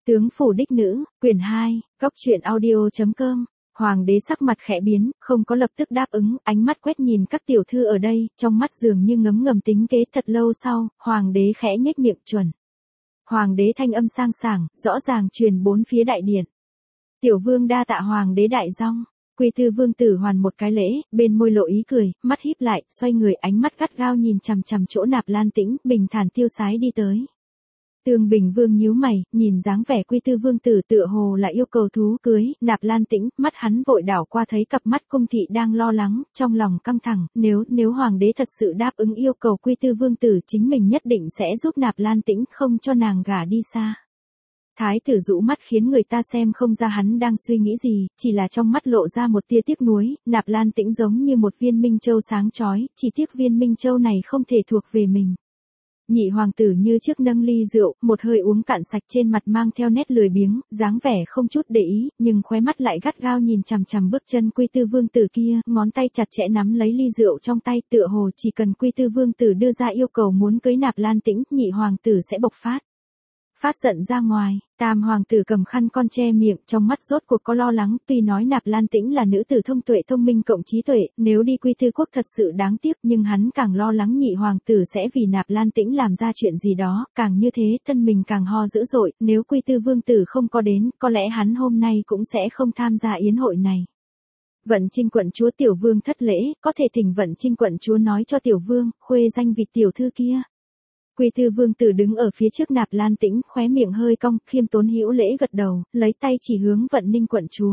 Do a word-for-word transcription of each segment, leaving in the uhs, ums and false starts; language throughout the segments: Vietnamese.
Tướng phủ đích nữ, quyển hai, góc truyện audio chấm com. Hoàng đế sắc mặt khẽ biến, không có lập tức đáp ứng, ánh mắt quét nhìn các tiểu thư ở đây, trong mắt dường như ngấm ngầm tính kế. Thật lâu sau, hoàng đế khẽ nhếch miệng chuẩn. Hoàng đế thanh âm sang sảng, rõ ràng truyền bốn phía đại điện. Tiểu vương đa tạ hoàng đế đại dong. Quy Tư vương tử hoàn một cái lễ, bên môi lộ ý cười, mắt híp lại, xoay người, ánh mắt gắt gao nhìn chằm chằm chỗ Nạp Lan Tĩnh, bình thản tiêu sái đi tới. Tương Bình Vương nhíu mày, nhìn dáng vẻ Quy Tư vương tử tựa hồ là yêu cầu thú cưới. Nạp Lan Tĩnh, mắt hắn vội đảo qua thấy cặp mắt cung thị đang lo lắng, trong lòng căng thẳng. Nếu nếu hoàng đế thật sự đáp ứng yêu cầu Quy Tư vương tử, chính mình nhất định sẽ giúp Nạp Lan Tĩnh, không cho nàng gả đi xa. Thái tử rũ mắt khiến người ta xem không ra hắn đang suy nghĩ gì, chỉ là trong mắt lộ ra một tia tiếc nuối. Nạp Lan Tĩnh giống như một viên minh châu sáng chói, chỉ tiếc viên minh châu này không thể thuộc về mình. Nhị hoàng tử như trước nâng ly rượu, một hơi uống cạn sạch, trên mặt mang theo nét lười biếng, dáng vẻ không chút để ý, nhưng khóe mắt lại gắt gao nhìn chằm chằm bước chân Quy Tư vương tử kia, ngón tay chặt chẽ nắm lấy ly rượu trong tay, tựa hồ chỉ cần Quy Tư vương tử đưa ra yêu cầu muốn cưới Nạp Lan Tĩnh, nhị hoàng tử sẽ bộc phát. Phát giận ra ngoài, tam hoàng tử cầm khăn con che miệng, trong mắt rốt cuộc có lo lắng. Tuy nói Nạp Lan Tĩnh là nữ tử thông tuệ thông minh cộng trí tuệ, nếu đi Quy Tư quốc thật sự đáng tiếc, nhưng hắn càng lo lắng nhị hoàng tử sẽ vì Nạp Lan Tĩnh làm ra chuyện gì đó, càng như thế thân mình càng ho dữ dội. Nếu Quy Tư vương tử không có đến, có lẽ hắn hôm nay cũng sẽ không tham gia yến hội này. Vận Trinh quận chúa Tiểu Vương thất lễ, có thể thỉnh Vận Trinh quận chúa nói cho Tiểu Vương khuê danh vị tiểu thư kia. Quy Tư vương tử đứng ở phía trước Nạp Lan Tĩnh, khóe miệng hơi cong, khiêm tốn hữu lễ gật đầu, lấy tay chỉ hướng Vận Ninh quận chúa.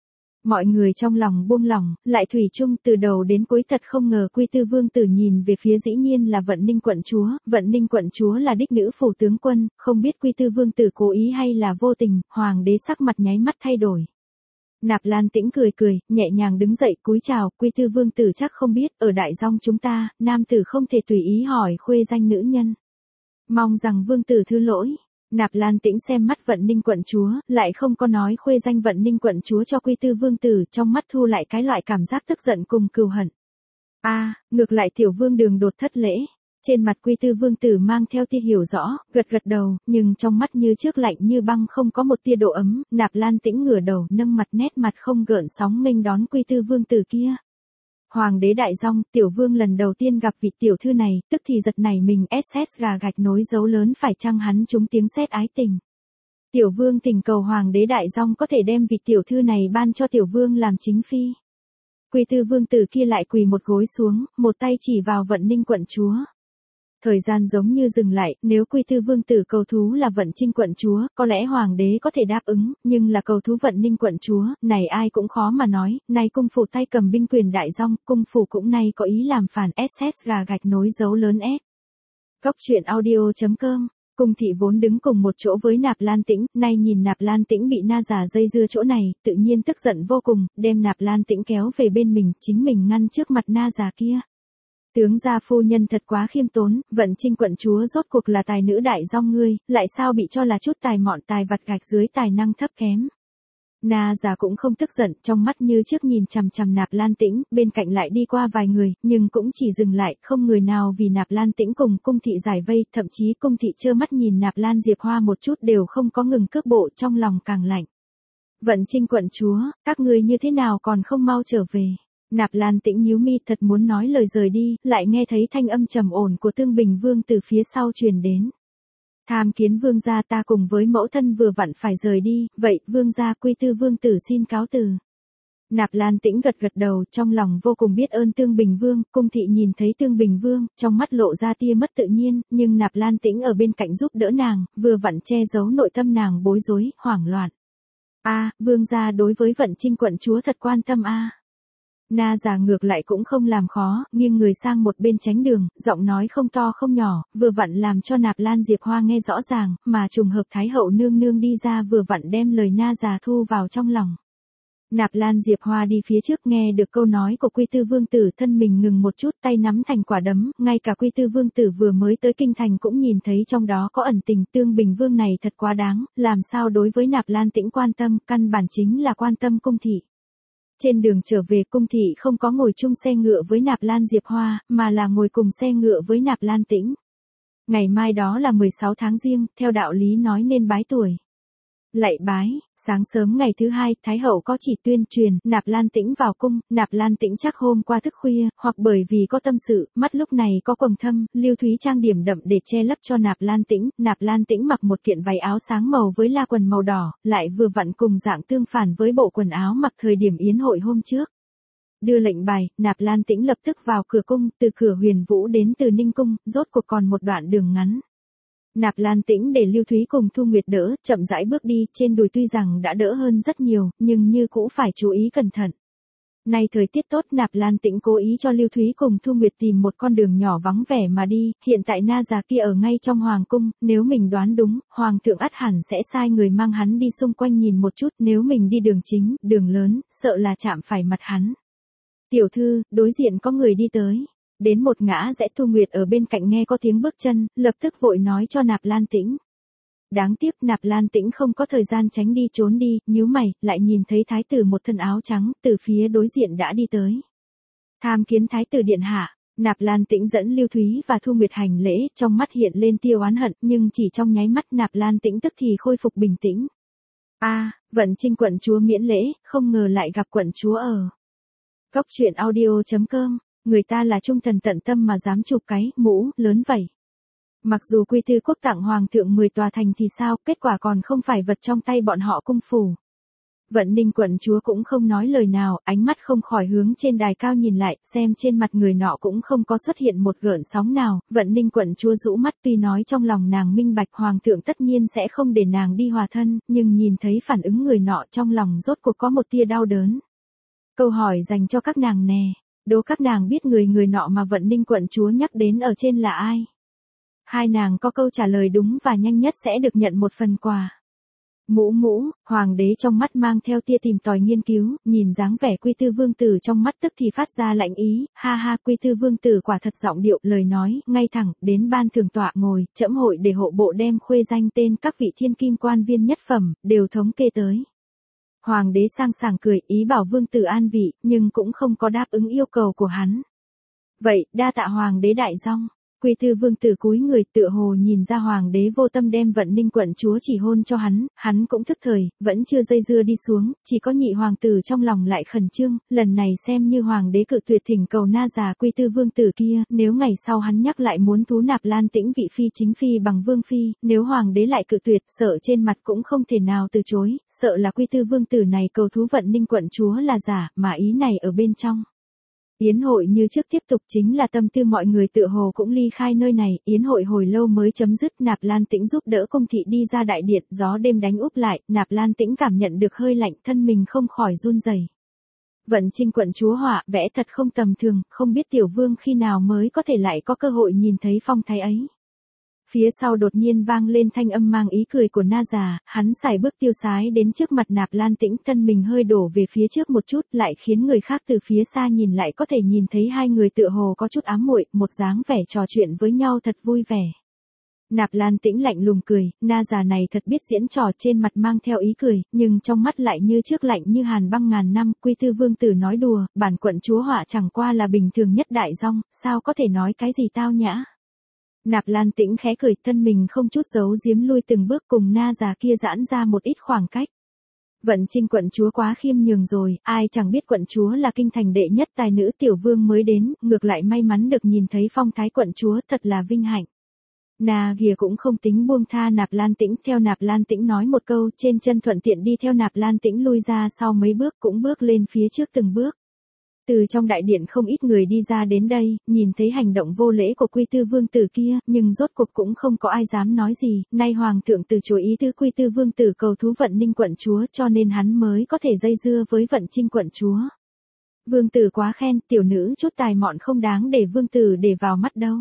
Mọi người trong lòng buông lỏng, lại thủy chung từ đầu đến cuối thật không ngờ Quy Tư vương tử nhìn về phía dĩ nhiên là Vận Ninh quận chúa. Vận Ninh quận chúa là đích nữ phủ tướng quân, không biết Quy Tư vương tử cố ý hay là vô tình, hoàng đế sắc mặt nháy mắt thay đổi. Nạp Lan Tĩnh cười cười, nhẹ nhàng đứng dậy cúi chào. Quy Tư vương tử chắc không biết, ở đại dong chúng ta, nam tử không thể tùy ý hỏi khuê danh nữ nhân. Mong rằng vương tử thứ lỗi. Nạp Lan Tĩnh xem mắt Vận Ninh quận chúa, lại không có nói khuê danh Vận Ninh quận chúa cho Quy Tư vương tử, trong mắt thu lại cái loại cảm giác tức giận cùng cừu hận. A, à, ngược lại tiểu vương đường đột thất lễ. Trên mặt Quy Tư vương tử mang theo tia hiểu rõ, gật gật đầu, nhưng trong mắt như trước lạnh như băng, không có một tia độ ấm. Nạp Lan Tĩnh ngửa đầu, nâng mặt nét mặt không gợn sóng nghênh đón Quy Tư vương tử kia. Hoàng đế đại dong, tiểu vương lần đầu tiên gặp vị tiểu thư này, tức thì giật nảy mình, ét ét gà gạch nối dấu lớn, phải chăng hắn trúng tiếng sét ái tình. Tiểu vương tình cầu hoàng đế đại dong có thể đem vị tiểu thư này ban cho tiểu vương làm chính phi. Quy Tư vương tử kia lại quỳ một gối xuống, một tay chỉ vào Vận Ninh quận chúa. Thời gian giống như dừng lại, nếu Quy Tư vương tử cầu thú là Vận Trinh quận chúa, có lẽ hoàng đế có thể đáp ứng, nhưng là cầu thú Vận Ninh quận chúa, này ai cũng khó mà nói. Nay cung phủ tay cầm binh quyền đại dong, cung phủ cũng nay có ý làm phản, ét ét gà gạch nối dấu lớn S. Góc truyện audio chấm com. Cung thị vốn đứng cùng một chỗ với Nạp Lan Tĩnh, nay nhìn Nạp Lan Tĩnh bị na giả dây dưa chỗ này, tự nhiên tức giận vô cùng, đem Nạp Lan Tĩnh kéo về bên mình, chính mình ngăn trước mặt na giả kia. Tướng gia phu nhân thật quá khiêm tốn, Vận Trinh quận chúa rốt cuộc là tài nữ đại dong ngươi, lại sao bị cho là chút tài mọn tài vặt gạch dưới tài năng thấp kém. Na già cũng không tức giận, trong mắt như trước nhìn chằm chằm Nạp Lan Tĩnh, bên cạnh lại đi qua vài người, nhưng cũng chỉ dừng lại, không người nào vì Nạp Lan Tĩnh cùng cung thị giải vây, thậm chí cung thị trơ mắt nhìn Nạp Lan Diệp Hoa một chút đều không có ngừng cước bộ, trong lòng càng lạnh. Vận Trinh quận chúa, các ngươi như thế nào còn không mau trở về. Nạp Lan Tĩnh nhíu mi, thật muốn nói lời rời đi, lại nghe thấy thanh âm trầm ổn của Tương Bình Vương từ phía sau truyền đến. Tham kiến vương gia, ta cùng với mẫu thân vừa vặn phải rời đi, vậy vương gia Quy Tư vương tử xin cáo từ. Nạp Lan Tĩnh gật gật đầu, trong lòng vô cùng biết ơn Tương Bình Vương. Cung thị nhìn thấy Tương Bình Vương, trong mắt lộ ra tia mất tự nhiên, nhưng Nạp Lan Tĩnh ở bên cạnh giúp đỡ nàng, vừa vặn che giấu nội tâm nàng bối rối, hoảng loạn. A, à, vương gia đối với Vận Trinh quận chúa thật quan tâm a. À. Na già ngược lại cũng không làm khó, nghiêng người sang một bên tránh đường, giọng nói không to không nhỏ, vừa vặn làm cho Nạp Lan Diệp Hoa nghe rõ ràng, mà trùng hợp Thái hậu nương nương đi ra vừa vặn đem lời na già thu vào trong lòng. Nạp Lan Diệp Hoa đi phía trước, nghe được câu nói của Quy Tư vương tử, thân mình ngừng một chút, tay nắm thành quả đấm, ngay cả Quy Tư vương tử vừa mới tới kinh thành cũng nhìn thấy trong đó có ẩn tình. Tương Bình Vương này thật quá đáng, làm sao đối với Nạp Lan Tĩnh quan tâm, căn bản chính là quan tâm cung thị. Trên đường trở về, cung thị không có ngồi chung xe ngựa với Nạp Lan Diệp Hoa, mà là ngồi cùng xe ngựa với Nạp Lan Tĩnh. Ngày mai đó là mười sáu tháng Giêng, theo đạo lý nói nên bái tuổi. Lạy bái, sáng sớm ngày thứ hai, Thái hậu có chỉ tuyên truyền, Nạp Lan Tĩnh vào cung, Nạp Lan Tĩnh chắc hôm qua thức khuya, hoặc bởi vì có tâm sự, mắt lúc này có quầng thâm, Lưu Thúy trang điểm đậm để che lấp cho Nạp Lan Tĩnh, Nạp Lan Tĩnh mặc một kiện váy áo sáng màu với la quần màu đỏ, lại vừa vặn cùng dạng tương phản với bộ quần áo mặc thời điểm yến hội hôm trước. Đưa lệnh bài, Nạp Lan Tĩnh lập tức vào cửa cung, từ cửa Huyền Vũ đến Từ Ninh cung, rốt cuộc còn một đoạn đường ngắn. Nạp Lan Tĩnh để Lưu Thúy cùng Thu Nguyệt đỡ, chậm rãi bước đi, trên đùi tuy rằng đã đỡ hơn rất nhiều, nhưng như cũ phải chú ý cẩn thận. Nay thời tiết tốt, Nạp Lan Tĩnh cố ý cho Lưu Thúy cùng Thu Nguyệt tìm một con đường nhỏ vắng vẻ mà đi, hiện tại na già kia ở ngay trong hoàng cung, nếu mình đoán đúng, hoàng thượng ắt hẳn sẽ sai người mang hắn đi xung quanh nhìn một chút, nếu mình đi đường chính, đường lớn, sợ là chạm phải mặt hắn. Tiểu thư, đối diện có người đi tới. Đến một ngã rẽ, Thu Nguyệt ở bên cạnh nghe có tiếng bước chân, lập tức vội nói cho Nạp Lan Tĩnh. Đáng tiếc Nạp Lan Tĩnh không có thời gian tránh đi trốn đi, nhíu mày, lại nhìn thấy thái tử một thân áo trắng, từ phía đối diện đã đi tới. Tham kiến thái tử điện hạ, Nạp Lan Tĩnh dẫn Lưu Thúy và Thu Nguyệt hành lễ, trong mắt hiện lên tia oán hận, nhưng chỉ trong nháy mắt Nạp Lan Tĩnh tức thì khôi phục bình tĩnh. A, Vận Trinh quận chúa miễn lễ, không ngờ lại gặp quận chúa ở. Góc truyện audio chấm com. Người ta là trung thần tận tâm mà dám chụp cái mũ lớn vậy. Mặc dù Quy Tư quốc tặng hoàng thượng mười tòa thành thì sao, kết quả còn không phải vật trong tay bọn họ cung phủ. Vận Ninh quận chúa cũng không nói lời nào, ánh mắt không khỏi hướng trên đài cao nhìn lại, xem trên mặt người nọ cũng không có xuất hiện một gợn sóng nào. Vận Ninh quận chúa rũ mắt, tuy nói trong lòng nàng minh bạch hoàng thượng tất nhiên sẽ không để nàng đi hòa thân, nhưng nhìn thấy phản ứng người nọ trong lòng rốt cuộc có một tia đau đớn. Câu hỏi dành cho các nàng nè. Đố các nàng biết người người nọ mà Vận Ninh quận chúa nhắc đến ở trên là ai? Hai nàng có câu trả lời đúng và nhanh nhất sẽ được nhận một phần quà. Mũ mũ, hoàng đế trong mắt mang theo tia tìm tòi nghiên cứu, nhìn dáng vẻ Quy Tư vương tử trong mắt tức thì phát ra lạnh ý, ha ha, Quy Tư vương tử quả thật giọng điệu, lời nói, ngay thẳng, đến ban thường tọa ngồi, trẫm hội để hộ bộ đem khuê danh tên các vị thiên kim quan viên nhất phẩm, đều thống kê tới. Hoàng đế sang sảng cười, ý bảo vương tử an vị, nhưng cũng không có đáp ứng yêu cầu của hắn. Vậy, đa tạ hoàng đế đại dong. Quy Tư vương tử cúi người, tựa hồ nhìn ra hoàng đế vô tâm đem Vận Ninh quận chúa chỉ hôn cho hắn, hắn cũng thức thời, vẫn chưa dây dưa đi xuống, chỉ có nhị hoàng tử trong lòng lại khẩn trương, lần này xem như hoàng đế cự tuyệt thỉnh cầu na già Quy Tư vương tử kia, nếu ngày sau hắn nhắc lại muốn thú Nạp Lan Tĩnh vị phi chính phi bằng vương phi, nếu hoàng đế lại cự tuyệt, sợ trên mặt cũng không thể nào từ chối, sợ là Quy Tư vương tử này cầu thú Vận Ninh quận chúa là giả, mà ý này ở bên trong. Yến hội như trước tiếp tục, chính là tâm tư mọi người tựa hồ cũng ly khai nơi này, yến hội hồi lâu mới chấm dứt. Nạp Lan Tĩnh giúp đỡ cung thị đi ra đại điện, gió đêm đánh úp lại, Nạp Lan Tĩnh cảm nhận được hơi lạnh, thân mình không khỏi run rẩy. Vận Trinh quận chúa họa, vẽ thật không tầm thường, không biết tiểu vương khi nào mới có thể lại có cơ hội nhìn thấy phong thái ấy. Phía sau đột nhiên vang lên thanh âm mang ý cười của na già, hắn sải bước tiêu sái đến trước mặt Nạp Lan Tĩnh, thân mình hơi đổ về phía trước một chút, lại khiến người khác từ phía xa nhìn lại có thể nhìn thấy hai người tựa hồ có chút ám muội, một dáng vẻ trò chuyện với nhau thật vui vẻ. Nạp Lan Tĩnh lạnh lùng cười, na già này thật biết diễn trò, trên mặt mang theo ý cười, nhưng trong mắt lại như trước lạnh như hàn băng ngàn năm. Quy Tư vương tử nói đùa, bản quận chúa họa chẳng qua là bình thường nhất đại dong, sao có thể nói cái gì tao nhã. Nạp Lan Tĩnh khẽ cười, thân mình không chút giấu giếm lui từng bước, cùng na già kia giãn ra một ít khoảng cách. Vận Trinh quận chúa quá khiêm nhường rồi, ai chẳng biết quận chúa là kinh thành đệ nhất tài nữ, tiểu vương mới đến, ngược lại may mắn được nhìn thấy phong thái quận chúa, thật là vinh hạnh. Na gìa cũng không tính buông tha Nạp Lan Tĩnh, theo Nạp Lan Tĩnh nói một câu, trên chân thuận tiện đi theo Nạp Lan Tĩnh lui ra sau mấy bước, cũng bước lên phía trước từng bước. Từ trong đại điện không ít người đi ra đến đây, nhìn thấy hành động vô lễ của Quy Tư vương tử kia, nhưng rốt cuộc cũng không có ai dám nói gì, nay hoàng thượng từ chối ý tứ Quy Tư vương tử cầu thú Vận Ninh quận chúa, cho nên hắn mới có thể dây dưa với Vận Trinh quận chúa. Vương tử quá khen, tiểu nữ chút tài mọn không đáng để vương tử để vào mắt đâu.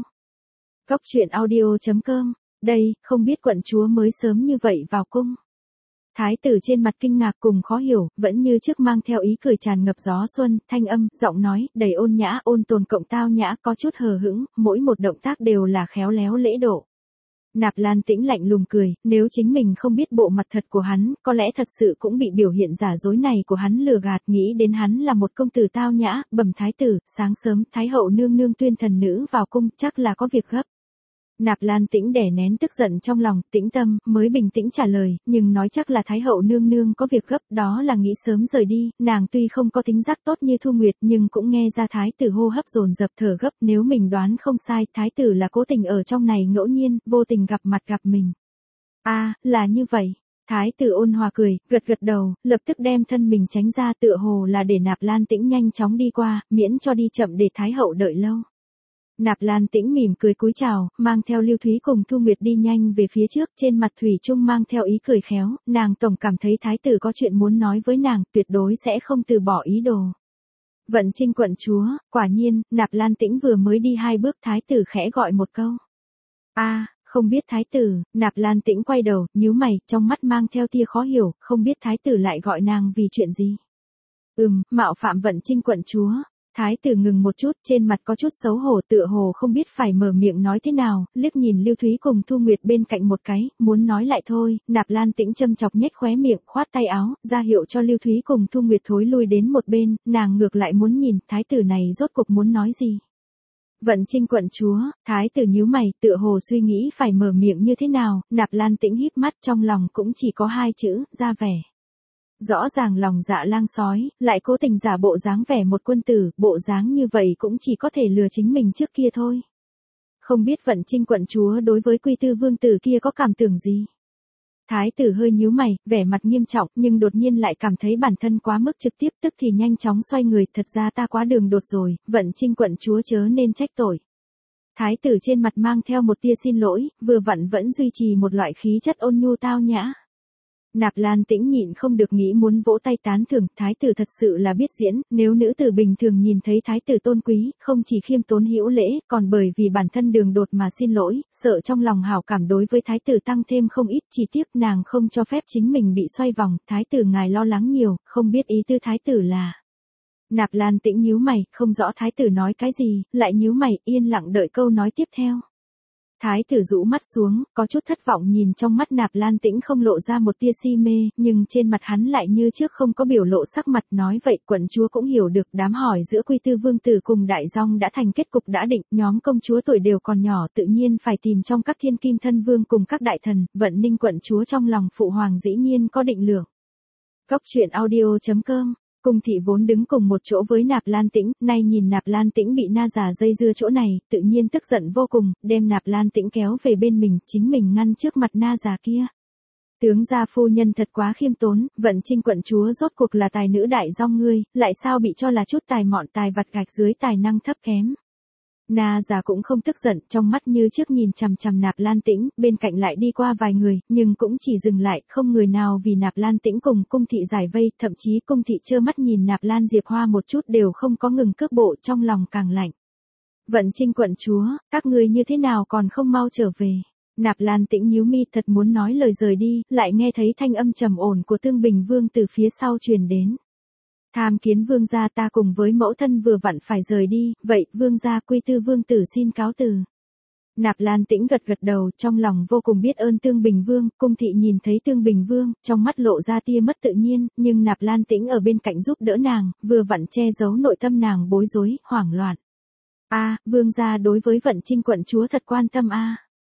Góc truyện audio chấm com, đây, không biết quận chúa mới sớm như vậy vào cung. Thái tử trên mặt kinh ngạc cùng khó hiểu, vẫn như trước mang theo ý cười tràn ngập gió xuân, thanh âm, giọng nói, đầy ôn nhã, ôn tồn cộng tao nhã, có chút hờ hững, mỗi một động tác đều là khéo léo lễ độ. Nạp Lan Tĩnh lạnh lùng cười, nếu chính mình không biết bộ mặt thật của hắn, có lẽ thật sự cũng bị biểu hiện giả dối này của hắn lừa gạt, nghĩ đến hắn là một công tử tao nhã, bẩm thái tử, sáng sớm, thái hậu nương nương tuyên thần nữ vào cung, chắc là có việc gấp. Nạp Lan Tĩnh đè nén tức giận trong lòng, tĩnh tâm, mới bình tĩnh trả lời, nhưng nói chắc là Thái hậu nương nương có việc gấp, đó là nghĩ sớm rời đi, nàng tuy không có tính giác tốt như Thu Nguyệt nhưng cũng nghe ra Thái tử hô hấp dồn dập thở gấp, nếu mình đoán không sai, Thái tử là cố tình ở trong này ngẫu nhiên, vô tình gặp mặt gặp mình. À, là như vậy. Thái tử ôn hòa cười, gật gật đầu, lập tức đem thân mình tránh ra tựa hồ là để Nạp Lan Tĩnh nhanh chóng đi qua, miễn cho đi chậm để Thái hậu đợi lâu. Nạp Lan Tĩnh mỉm cười cúi chào, mang theo Lưu Thúy cùng Thu Nguyệt đi nhanh về phía trước, trên mặt thủy chung mang theo ý cười khéo, nàng tổng cảm thấy Thái tử có chuyện muốn nói với nàng, tuyệt đối sẽ không từ bỏ ý đồ. Vận Trinh quận chúa, quả nhiên, Nạp Lan Tĩnh vừa mới đi hai bước Thái tử khẽ gọi một câu. A, không biết Thái tử, Nạp Lan Tĩnh quay đầu, nhíu mày, trong mắt mang theo tia khó hiểu, không biết Thái tử lại gọi nàng vì chuyện gì. Ừm, mạo phạm Vận Trinh quận chúa. Thái tử ngừng một chút, trên mặt có chút xấu hổ tựa hồ không biết phải mở miệng nói thế nào, liếc nhìn Lưu Thúy cùng Thu Nguyệt bên cạnh một cái, muốn nói lại thôi, Nạp Lan Tĩnh châm chọc nhếch khóe miệng, khoát tay áo, ra hiệu cho Lưu Thúy cùng Thu Nguyệt thối lui đến một bên, nàng ngược lại muốn nhìn, thái tử này rốt cuộc muốn nói gì. Vận Trinh quận chúa, thái tử nhíu mày, tựa hồ suy nghĩ phải mở miệng như thế nào, Nạp Lan Tĩnh híp mắt trong lòng cũng chỉ có hai chữ, ra vẻ. Rõ ràng lòng dạ lang sói, lại cố tình giả bộ dáng vẻ một quân tử, bộ dáng như vậy cũng chỉ có thể lừa chính mình trước kia thôi. Không biết Vận Trinh quận chúa đối với Quy Tư vương tử kia có cảm tưởng gì? Thái tử hơi nhíu mày, vẻ mặt nghiêm trọng, nhưng đột nhiên lại cảm thấy bản thân quá mức trực tiếp, tức thì nhanh chóng xoay người, thật ra ta quá đường đột rồi, Vận Trinh quận chúa chớ nên trách tội. Thái tử trên mặt mang theo một tia xin lỗi, vừa vặn vẫn duy trì một loại khí chất ôn nhu tao nhã. Nạp Lan Tĩnh nhịn không được nghĩ muốn vỗ tay tán thưởng, thái tử thật sự là biết diễn, nếu nữ tử bình thường nhìn thấy thái tử tôn quý, không chỉ khiêm tốn hữu lễ, còn bởi vì bản thân đường đột mà xin lỗi, sợ trong lòng hảo cảm đối với thái tử tăng thêm không ít, chỉ tiếc nàng không cho phép chính mình bị xoay vòng, thái tử ngài lo lắng nhiều, không biết ý tư thái tử là. Nạp Lan Tĩnh nhíu mày, không rõ thái tử nói cái gì, lại nhíu mày, yên lặng đợi câu nói tiếp theo. Thái tử rũ mắt xuống, có chút thất vọng nhìn trong mắt Nạp Lan Tĩnh không lộ ra một tia si mê, nhưng trên mặt hắn lại như trước không có biểu lộ sắc mặt, nói vậy quận chúa cũng hiểu được đám hỏi giữa Quy Tư vương tử cùng Đại Dong đã thành kết cục đã định, nhóm công chúa tuổi đều còn nhỏ tự nhiên phải tìm trong các thiên kim thân vương cùng các đại thần, Vận Ninh quận chúa trong lòng phụ hoàng dĩ nhiên có định lượng. Cốc truyện audio chấm com. Cung thị vốn đứng cùng một chỗ với Nạp Lan Tĩnh, nay nhìn Nạp Lan Tĩnh bị na già dây dưa chỗ này, tự nhiên tức giận vô cùng, đem Nạp Lan Tĩnh kéo về bên mình, chính mình ngăn trước mặt na già kia. Tướng gia phu nhân thật quá khiêm tốn, Vận Trinh quận chúa rốt cuộc là tài nữ Đại Dong ngươi, lại sao bị cho là chút tài mọn tài vặt gạch dưới tài năng thấp kém. Na già cũng không tức giận, trong mắt như trước nhìn chằm chằm Nạp Lan Tĩnh, bên cạnh lại đi qua vài người, nhưng cũng chỉ dừng lại, không người nào vì Nạp Lan Tĩnh cùng cung thị giải vây, thậm chí cung thị trơ mắt nhìn Nạp Lan Diệp Hoa một chút đều không có ngừng cước bộ, trong lòng càng lạnh. Vận Trinh quận chúa, các ngươi như thế nào còn không mau trở về? Nạp Lan Tĩnh nhíu mi thật muốn nói lời rời đi, lại nghe thấy thanh âm trầm ổn của Tương Bình Vương từ phía sau truyền đến. Tham kiến vương gia, ta cùng với mẫu thân vừa vặn phải rời đi, vậy vương gia Quy Tư vương tử xin cáo từ. Nạp Lan Tĩnh gật gật đầu, trong lòng vô cùng biết ơn Tương Bình Vương, cung thị nhìn thấy Tương Bình Vương, trong mắt lộ ra tia mất tự nhiên, nhưng Nạp Lan Tĩnh ở bên cạnh giúp đỡ nàng, vừa vặn che giấu nội tâm nàng bối rối, hoảng loạn. A, vương gia đối với Vận Trinh quận chúa thật quan tâm a.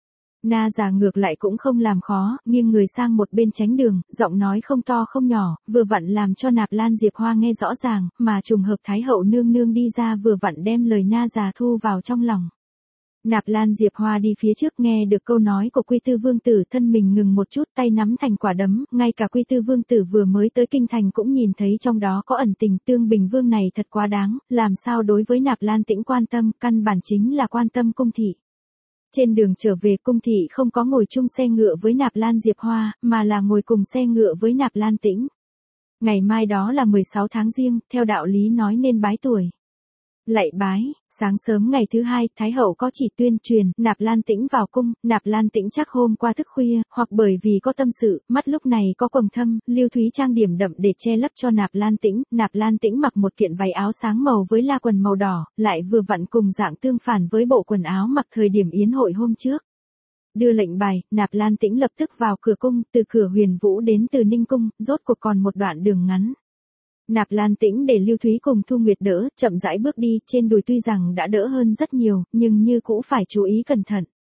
Na già ngược lại cũng không làm khó, nghiêng người sang một bên tránh đường, giọng nói không to không nhỏ, vừa vặn làm cho Nạp Lan Diệp Hoa nghe rõ ràng, mà trùng hợp Thái hậu nương nương đi ra vừa vặn đem lời na già thu vào trong lòng. Nạp Lan Diệp Hoa đi phía trước nghe được câu nói của Quy Tư vương tử, thân mình ngừng một chút, tay nắm thành quả đấm, ngay cả Quy Tư vương tử vừa mới tới kinh thành cũng nhìn thấy trong đó có ẩn tình, Tương Bình Vương này thật quá đáng, làm sao đối với Nạp Lan Tĩnh quan tâm, căn bản chính là quan tâm cung thị. Trên đường trở về, cung thị không có ngồi chung xe ngựa với Nạp Lan Diệp Hoa, mà là ngồi cùng xe ngựa với Nạp Lan Tĩnh. Ngày mai đó là mười sáu tháng Giêng, theo đạo lý nói nên bái tuổi. Lạy bái, sáng sớm ngày thứ hai, Thái hậu có chỉ tuyên truyền, Nạp Lan Tĩnh vào cung, Nạp Lan Tĩnh chắc hôm qua thức khuya, hoặc bởi vì có tâm sự, mắt lúc này có quầng thâm, Lưu Thúy trang điểm đậm để che lấp cho Nạp Lan Tĩnh, Nạp Lan Tĩnh mặc một kiện váy áo sáng màu với la quần màu đỏ, lại vừa vặn cùng dạng tương phản với bộ quần áo mặc thời điểm yến hội hôm trước. Đưa lệnh bài, Nạp Lan Tĩnh lập tức vào cửa cung, từ cửa Huyền Vũ đến Từ Ninh cung, rốt cuộc còn một đoạn đường ngắn. Nạp Lan Tĩnh để Lưu Thúy cùng Thu Nguyệt đỡ, chậm rãi bước đi, trên đùi tuy rằng đã đỡ hơn rất nhiều, nhưng như cũ phải chú ý cẩn thận.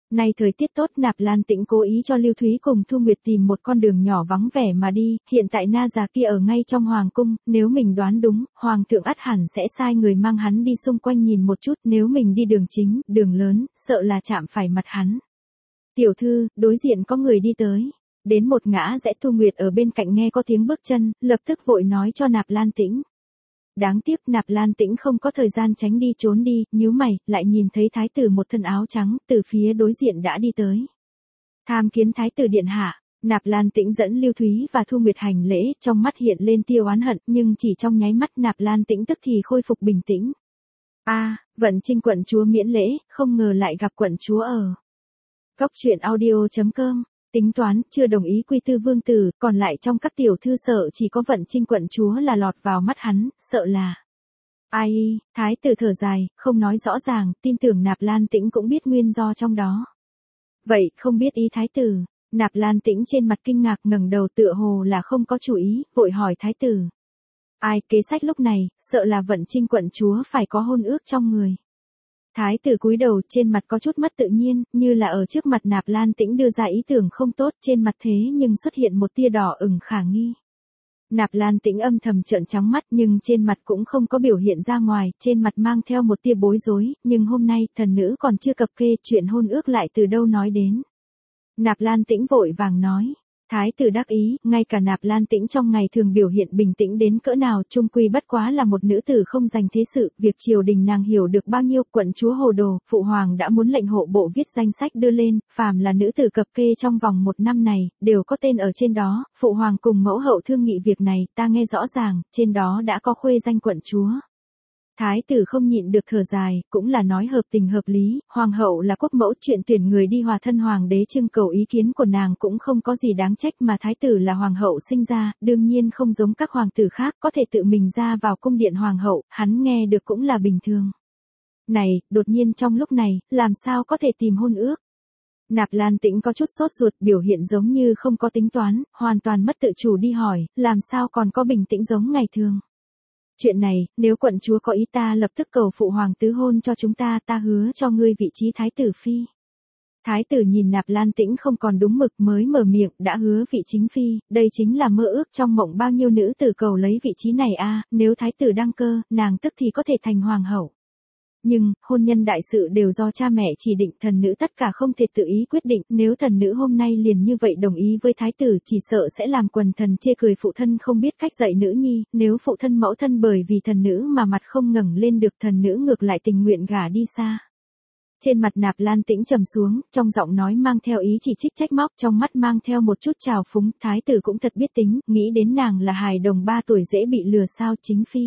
Nay thời tiết tốt, Nạp Lan Tĩnh cố ý cho Lưu Thúy cùng Thu Nguyệt tìm một con đường nhỏ vắng vẻ mà đi, hiện tại na già kia ở ngay trong hoàng cung, nếu mình đoán đúng, hoàng thượng ắt hẳn sẽ sai người mang hắn đi xung quanh nhìn một chút, nếu mình đi đường chính, đường lớn, sợ là chạm phải mặt hắn. Tiểu thư, đối diện có người đi tới. Đến một ngã rẽ, Thu Nguyệt ở bên cạnh nghe có tiếng bước chân, lập tức vội nói cho Nạp Lan Tĩnh. Đáng tiếc Nạp Lan Tĩnh không có thời gian tránh đi trốn đi, nhíu mày, lại nhìn thấy thái tử một thân áo trắng, từ phía đối diện đã đi tới. Tham kiến thái tử điện hạ. Nạp Lan Tĩnh dẫn Lưu Thúy và Thu Nguyệt hành lễ, trong mắt hiện lên tia oán hận, nhưng chỉ trong nháy mắt Nạp Lan Tĩnh tức thì khôi phục bình tĩnh. A, à, Vận Trinh quận chúa miễn lễ, không ngờ lại gặp quận chúa ở. Cốc truyện audio chấm com. Tính toán, chưa đồng ý quy tư vương tử, còn lại trong các tiểu thư sợ chỉ có Vận Trinh quận chúa là lọt vào mắt hắn, sợ là. Ai, thái tử thở dài, không nói rõ ràng, tin tưởng Nạp Lan Tĩnh cũng biết nguyên do trong đó. Vậy, không biết ý thái tử. Nạp Lan Tĩnh trên mặt kinh ngạc ngẩng đầu tựa hồ là không có chủ ý, vội hỏi thái tử. Ai, kế sách lúc này, sợ là Vận Trinh quận chúa phải có hôn ước trong người. Thái tử cúi đầu, trên mặt có chút mất tự nhiên, như là ở trước mặt Nạp Lan Tĩnh đưa ra ý tưởng không tốt, trên mặt thế nhưng xuất hiện một tia đỏ ửng khả nghi. Nạp Lan Tĩnh âm thầm trợn trắng mắt, nhưng trên mặt cũng không có biểu hiện ra ngoài, trên mặt mang theo một tia bối rối, nhưng hôm nay, thần nữ còn chưa cập kê, chuyện hôn ước lại từ đâu nói đến. Nạp Lan Tĩnh vội vàng nói. Thái tử đắc ý, ngay cả Nạp Lan Tĩnh trong ngày thường biểu hiện bình tĩnh đến cỡ nào, chung quy bất quá là một nữ tử không dành thế sự, việc triều đình nàng hiểu được bao nhiêu, quận chúa hồ đồ, phụ hoàng đã muốn lệnh hộ bộ viết danh sách đưa lên, phàm là nữ tử cập kê trong vòng một năm này, đều có tên ở trên đó, phụ hoàng cùng mẫu hậu thương nghị việc này, ta nghe rõ ràng, trên đó đã có khuê danh quận chúa. Thái tử không nhịn được thở dài, cũng là nói hợp tình hợp lý, hoàng hậu là quốc mẫu, chuyện tuyển người đi hòa thân hoàng đế trưng cầu ý kiến của nàng cũng không có gì đáng trách, mà thái tử là hoàng hậu sinh ra, đương nhiên không giống các hoàng tử khác, có thể tự mình ra vào cung điện hoàng hậu, hắn nghe được cũng là bình thường. Này, đột nhiên trong lúc này, làm sao có thể tìm hôn ước? Nạp Lan Tĩnh có chút sốt ruột, biểu hiện giống như không có tính toán, hoàn toàn mất tự chủ đi hỏi, làm sao còn có bình tĩnh giống ngày thường. Chuyện này, nếu quận chúa có ý ta lập tức cầu phụ hoàng tứ hôn cho chúng ta, ta hứa cho ngươi vị trí thái tử phi. Thái tử nhìn Nạp Lan Tĩnh không còn đúng mực mới mở miệng, đã hứa vị chính phi, đây chính là mơ ước trong mộng bao nhiêu nữ tử cầu lấy vị trí này a, nếu thái tử đăng cơ, nàng tức thì có thể thành hoàng hậu. Nhưng, hôn nhân đại sự đều do cha mẹ chỉ định, thần nữ tất cả không thể tự ý quyết định, nếu thần nữ hôm nay liền như vậy đồng ý với thái tử chỉ sợ sẽ làm quần thần chê cười phụ thân không biết cách dạy nữ nhi, nếu phụ thân mẫu thân bởi vì thần nữ mà mặt không ngẩng lên được, thần nữ ngược lại tình nguyện gả đi xa. Trên mặt Nạp Lan Tĩnh trầm xuống, trong giọng nói mang theo ý chỉ trích trách móc, trong mắt mang theo một chút trào phúng, thái tử cũng thật biết tính, nghĩ đến nàng là hài đồng ba tuổi dễ bị lừa sao chính phi.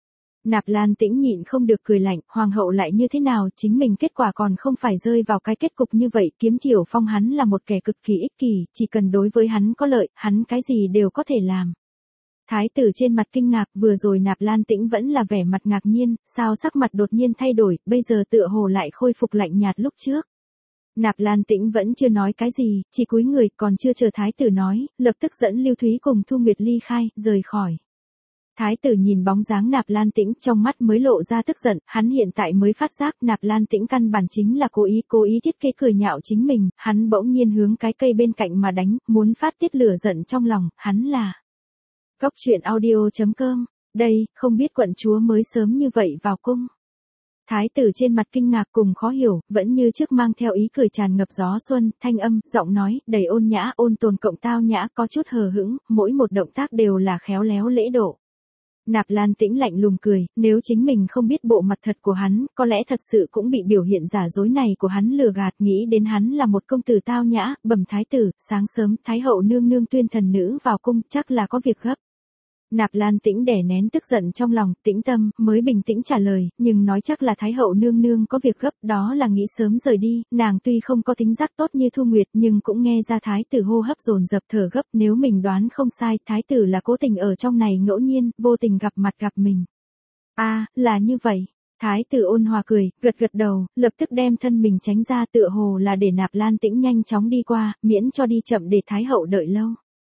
Nạp Lan Tĩnh nhịn không được cười lạnh, hoàng hậu lại như thế nào, chính mình kết quả còn không phải rơi vào cái kết cục như vậy, Kiếm Thiểu Phong hắn là một kẻ cực kỳ ích kỷ, chỉ cần đối với hắn có lợi, hắn cái gì đều có thể làm. Thái tử trên mặt kinh ngạc, vừa rồi Nạp Lan Tĩnh vẫn là vẻ mặt ngạc nhiên, sao sắc mặt đột nhiên thay đổi, bây giờ tựa hồ lại khôi phục lạnh nhạt lúc trước. Nạp Lan Tĩnh vẫn chưa nói cái gì, chỉ cúi người, còn chưa chờ thái tử nói, lập tức dẫn Lưu Thúy cùng Thu Nguyệt ly khai, rời khỏi. Thái tử nhìn bóng dáng Nạp Lan Tĩnh, trong mắt mới lộ ra tức giận, hắn hiện tại mới phát giác Nạp Lan Tĩnh căn bản chính là cố ý, cố ý thiết kế cười nhạo chính mình, hắn bỗng nhiên hướng cái cây bên cạnh mà đánh, muốn phát tiết lửa giận trong lòng, hắn là. Cốc truyện audio chấm com, đây, không biết quận chúa mới sớm như vậy vào cung. Thái tử trên mặt kinh ngạc cùng khó hiểu, vẫn như trước mang theo ý cười tràn ngập gió xuân, thanh âm, giọng nói, đầy ôn nhã, ôn tồn cộng tao nhã, có chút hờ hững, mỗi một động tác đều là khéo léo lễ độ. Nạp Lan Tĩnh lạnh lùng cười, nếu chính mình không biết bộ mặt thật của hắn, có lẽ thật sự cũng bị biểu hiện giả dối này của hắn lừa gạt, nghĩ đến hắn là một công tử tao nhã, bẩm thái tử, sáng sớm, thái hậu nương nương tuyên thần nữ vào cung, chắc là có việc gấp. Nạp Lan Tĩnh đè nén tức giận trong lòng, tĩnh tâm, mới bình tĩnh trả lời, nhưng nói chắc là thái hậu nương nương có việc gấp, đó là nghĩ sớm rời đi, nàng tuy không có tính giác tốt như Thu Nguyệt nhưng cũng nghe ra thái tử hô hấp dồn dập thở gấp, nếu mình đoán không sai, thái tử là cố tình ở trong này ngẫu nhiên, vô tình gặp mặt gặp mình. A, à, là như vậy. Thái tử ôn hòa cười, gật gật đầu, lập tức đem thân mình tránh ra tựa hồ là để Nạp Lan Tĩnh nhanh chóng đi qua, miễn cho đi chậm để thái hậu đợi lâu.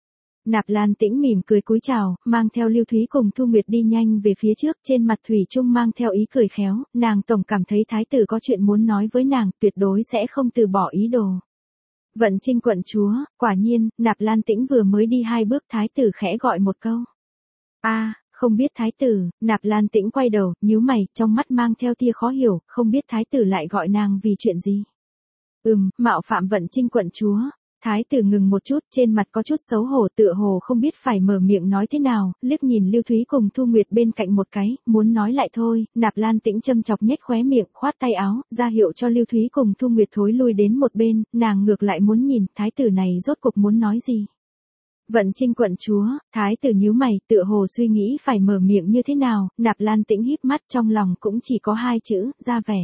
Nạp Lan Tĩnh mỉm cười cúi chào, mang theo Lưu Thúy cùng Thu Nguyệt đi nhanh về phía trước, trên mặt thủy chung mang theo ý cười khéo, nàng tổng cảm thấy thái tử có chuyện muốn nói với nàng, tuyệt đối sẽ không từ bỏ ý đồ. Vận Trinh quận chúa, quả nhiên, Nạp Lan Tĩnh vừa mới đi hai bước thái tử khẽ gọi một câu. A, không biết thái tử, Nạp Lan Tĩnh quay đầu, nhíu mày, trong mắt mang theo tia khó hiểu, không biết thái tử lại gọi nàng vì chuyện gì. Ừm, mạo phạm Vận Trinh quận chúa. Thái tử ngừng một chút, trên mặt có chút xấu hổ, tựa hồ không biết phải mở miệng nói thế nào, liếc nhìn Lưu Thúy cùng Thu Nguyệt bên cạnh một cái, muốn nói lại thôi, Nạp Lan Tĩnh châm chọc nhếch khóe miệng, khoát tay áo, ra hiệu cho Lưu Thúy cùng Thu Nguyệt thối lui đến một bên, nàng ngược lại muốn nhìn, thái tử này rốt cuộc muốn nói gì. Vận Trinh quận chúa, thái tử nhíu mày, tựa hồ suy nghĩ phải mở miệng như thế nào, Nạp Lan Tĩnh híp mắt, trong lòng cũng chỉ có hai chữ, ra vẻ.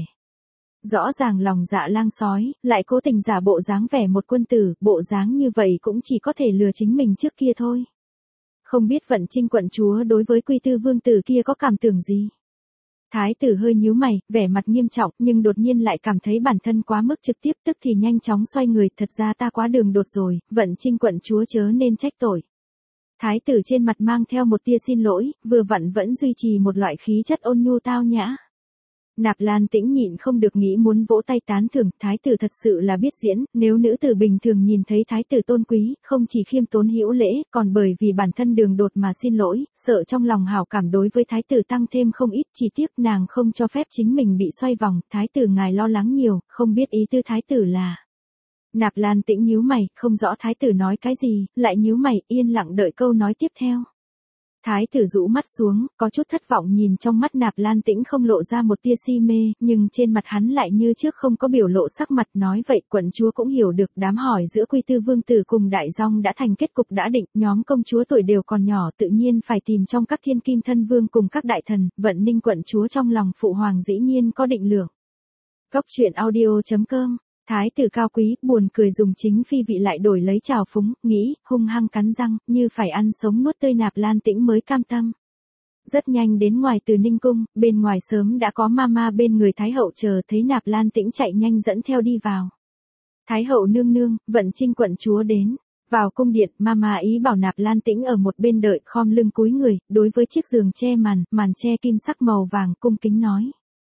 Rõ ràng lòng dạ lang sói, lại cố tình giả bộ dáng vẻ một quân tử, bộ dáng như vậy cũng chỉ có thể lừa chính mình trước kia thôi. Không biết Vận Trinh quận chúa đối với Quy Tư vương tử kia có cảm tưởng gì? Thái tử hơi nhíu mày, vẻ mặt nghiêm trọng, nhưng đột nhiên lại cảm thấy bản thân quá mức trực tiếp, tức thì nhanh chóng xoay người, thật ra ta quá đường đột rồi, Vận Trinh quận chúa chớ nên trách tội. Thái tử trên mặt mang theo một tia xin lỗi, vừa vặn vẫn duy trì một loại khí chất ôn nhu tao nhã. Nạp Lan Tĩnh nhịn không được nghĩ muốn vỗ tay tán thưởng, thái tử thật sự là biết diễn, nếu nữ tử bình thường nhìn thấy thái tử tôn quý, không chỉ khiêm tốn hữu lễ, còn bởi vì bản thân đường đột mà xin lỗi, sợ trong lòng hảo cảm đối với thái tử tăng thêm không ít, chỉ tiếc nàng không cho phép chính mình bị xoay vòng, thái tử ngài lo lắng nhiều, không biết ý tư thái tử là. Nạp Lan Tĩnh nhíu mày, không rõ thái tử nói cái gì, lại nhíu mày, yên lặng đợi câu nói tiếp theo. Thái tử rũ mắt xuống, có chút thất vọng nhìn trong mắt Nạp Lan Tĩnh không lộ ra một tia si mê, nhưng trên mặt hắn lại như trước không có biểu lộ sắc mặt, nói vậy quận chúa cũng hiểu được đám hỏi giữa Quy Tư vương tử cùng Đại Dong đã thành kết cục đã định, nhóm công chúa tuổi đều còn nhỏ tự nhiên phải tìm trong các thiên kim thân vương cùng các đại thần, Vận Ninh quận chúa trong lòng phụ hoàng dĩ nhiên có định lượng. Góc truyện audio chấm com. Thái tử cao quý, buồn cười dùng chính phi vị lại đổi lấy trào phúng, nghĩ, hung hăng cắn răng, như phải ăn sống nuốt tươi Nạp Lan Tĩnh mới cam tâm. Rất nhanh đến ngoài Từ Ninh cung, bên ngoài sớm đã có mama bên người Thái hậu chờ, thấy Nạp Lan Tĩnh chạy nhanh dẫn theo đi vào. Thái hậu nương nương, Vận Trinh quận chúa đến. Vào cung điện, mama ý bảo Nạp Lan Tĩnh ở một bên đợi, khom lưng cúi người, đối với chiếc giường che màn, màn che kim sắc màu vàng, cung kính nói.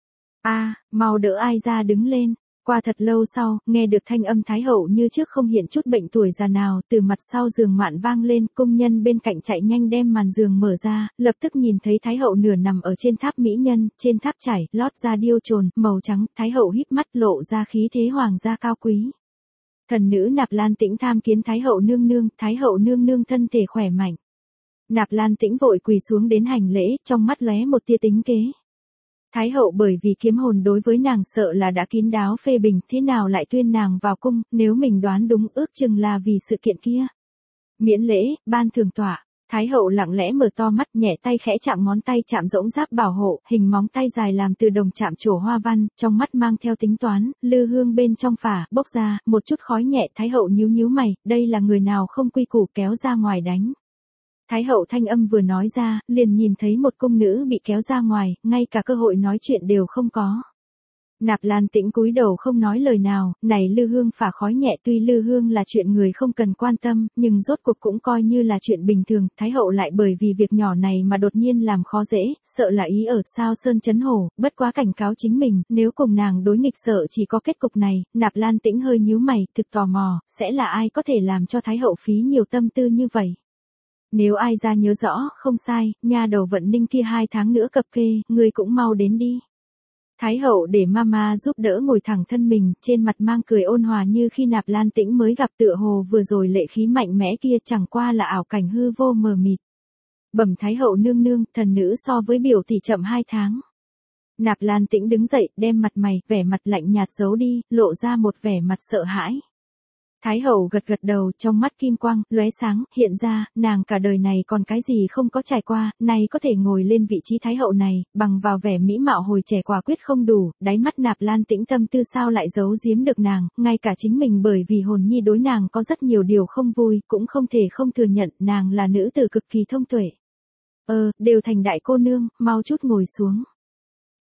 A, mau đỡ ai ra đứng lên. Qua thật lâu sau, nghe được thanh âm Thái hậu như trước không hiện chút bệnh tuổi già nào, từ mặt sau giường mạn vang lên, cung nhân bên cạnh chạy nhanh đem màn giường mở ra, lập tức nhìn thấy Thái hậu nửa nằm ở trên tháp mỹ nhân, trên tháp trải, lót da điêu trồn, màu trắng, Thái hậu híp mắt lộ ra khí thế hoàng gia cao quý. Thần nữ Nạp Lan Tĩnh tham kiến Thái hậu nương nương, Thái hậu nương nương thân thể khỏe mạnh. Nạp Lan Tĩnh vội quỳ xuống đến hành lễ, trong mắt lóe một tia tính kế. Thái hậu bởi vì kiếm hồn đối với nàng sợ là đã kín đáo phê bình, thế nào lại tuyên nàng vào cung, nếu mình đoán đúng ước chừng là vì sự kiện kia. Miễn lễ, ban thường tọa, Thái hậu lặng lẽ mở to mắt, nhẹ tay khẽ chạm ngón tay chạm rỗng giáp bảo hộ, hình móng tay dài làm từ đồng chạm trổ hoa văn, trong mắt mang theo tính toán, lư hương bên trong phả, bốc ra, một chút khói nhẹ, Thái hậu nhíu nhíu mày, đây là người nào không quy củ kéo ra ngoài đánh. Thái hậu thanh âm vừa nói ra, liền nhìn thấy một cung nữ bị kéo ra ngoài, ngay cả cơ hội nói chuyện đều không có. Nạp Lan Tĩnh cúi đầu không nói lời nào, này lư hương phả khói nhẹ, tuy lư hương là chuyện người không cần quan tâm, nhưng rốt cuộc cũng coi như là chuyện bình thường, Thái hậu lại bởi vì việc nhỏ này mà đột nhiên làm khó dễ, sợ là ý ở sao sơn chấn hổ, bất quá cảnh cáo chính mình, nếu cùng nàng đối nghịch sợ chỉ có kết cục này. Nạp Lan Tĩnh hơi nhíu mày, thực tò mò, sẽ là ai có thể làm cho Thái hậu phí nhiều tâm tư như vậy. Nếu ai ra nhớ rõ, không sai, nha đầu Vận Ninh kia hai tháng nữa cập kê, ngươi cũng mau đến đi. Thái hậu để mama giúp đỡ ngồi thẳng thân mình, trên mặt mang cười ôn hòa như khi Nạp Lan Tĩnh mới gặp, tựa hồ vừa rồi lệ khí mạnh mẽ kia chẳng qua là ảo cảnh hư vô mờ mịt. Bẩm Thái hậu nương nương, thần nữ so với biểu tỷ chậm hai tháng. Nạp Lan Tĩnh đứng dậy, đem mặt mày, vẻ mặt lạnh nhạt giấu đi, lộ ra một vẻ mặt sợ hãi. Thái hậu gật gật đầu, trong mắt kim quang, lóe sáng, hiện ra, nàng cả đời này còn cái gì không có trải qua, nay có thể ngồi lên vị trí Thái hậu này, bằng vào vẻ mỹ mạo hồi trẻ quả quyết không đủ, đáy mắt Nạp Lan Tĩnh tâm tư sao lại giấu giếm được nàng, ngay cả chính mình bởi vì hồn nhi đối nàng có rất nhiều điều không vui, cũng không thể không thừa nhận, nàng là nữ tử cực kỳ thông tuệ. Ờ, đều thành đại cô nương, mau chút ngồi xuống.